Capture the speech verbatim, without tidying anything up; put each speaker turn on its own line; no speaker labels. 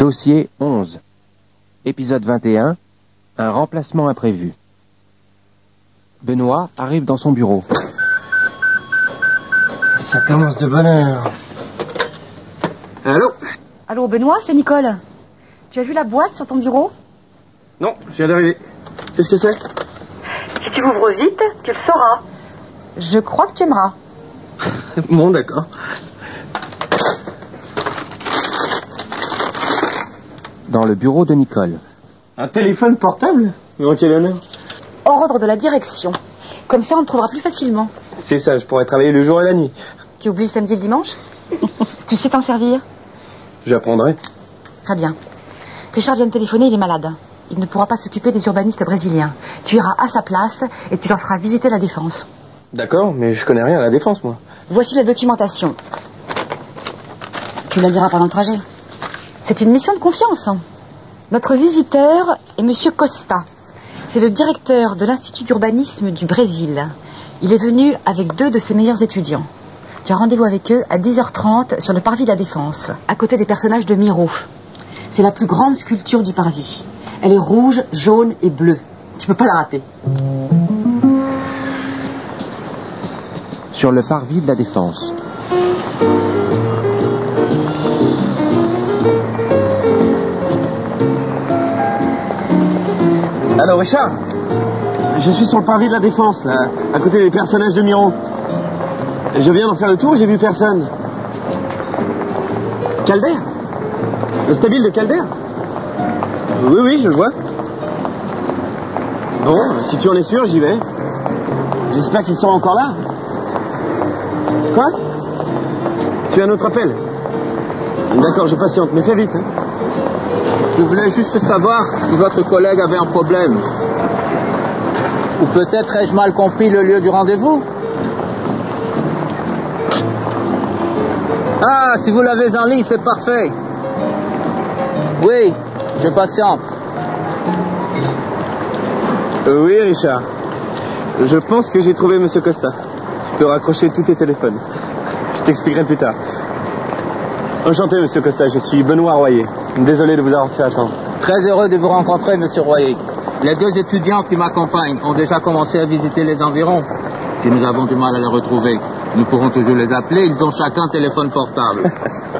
Dossier onze. Épisode vingt et un. Un remplacement imprévu. Benoît arrive dans son bureau.
Ça commence de bonne heure. Allô?
Allô, Benoît, c'est Nicole. Tu as vu la boîte sur ton bureau?
Non, je viens d'arriver. Qu'est-ce que c'est?
Si tu ouvres vite, tu le sauras. Je crois que tu aimeras.
Bon, d'accord.
Dans le bureau de Nicole.
Un téléphone portable? Mais en quel honneur?
Ordre de la direction. Comme ça, on te trouvera plus facilement.
C'est ça, je pourrais travailler le jour et la nuit.
Tu oublies le samedi et le dimanche? Tu sais t'en servir?
J'apprendrai.
Très bien. Richard vient de téléphoner, il est malade. Il ne pourra pas s'occuper des urbanistes brésiliens. Tu iras à sa place et tu leur feras visiter la Défense.
D'accord, mais je connais rien à la Défense, moi.
Voici la documentation. Tu la liras pendant le trajet. C'est une mission de confiance. Notre visiteur est Monsieur Costa. C'est le directeur de l'Institut d'urbanisme du Brésil. Il est venu avec deux de ses meilleurs étudiants. Tu as rendez-vous avec eux à dix heures trente sur le parvis de la Défense, à côté des personnages de Miro. C'est la plus grande sculpture du parvis. Elle est rouge, jaune et bleue. Tu peux pas la rater.
Sur le parvis de la Défense.
Allô, Richard? Je suis sur le parvis de la Défense, là, à côté des personnages de Miro. Je viens d'en faire le tour, j'ai vu personne. Calder? Le stabile de Calder? Oui, oui, je le vois. Bon, si tu en es sûr, j'y vais. J'espère qu'ils sont encore là. Quoi? Tu as un autre appel? D'accord, je patiente, mais fais vite. Hein.
Je voulais juste savoir si votre collègue avait un problème. Ou peut-être ai-je mal compris le lieu du rendez-vous? Ah, si vous l'avez en ligne, c'est parfait. Oui, je patiente.
Euh, oui, Richard. Je pense que j'ai trouvé Monsieur Costa. Tu peux raccrocher tous tes téléphones. Je t'expliquerai plus tard. Enchanté, Monsieur Costa, je suis Benoît Royer. Désolé de vous avoir fait attendre.
Très heureux de vous rencontrer, Monsieur Royer. Les deux étudiants qui m'accompagnent ont déjà commencé à visiter les environs. Si nous avons du mal à les retrouver, nous pourrons toujours les appeler. Ils ont chacun un téléphone portable.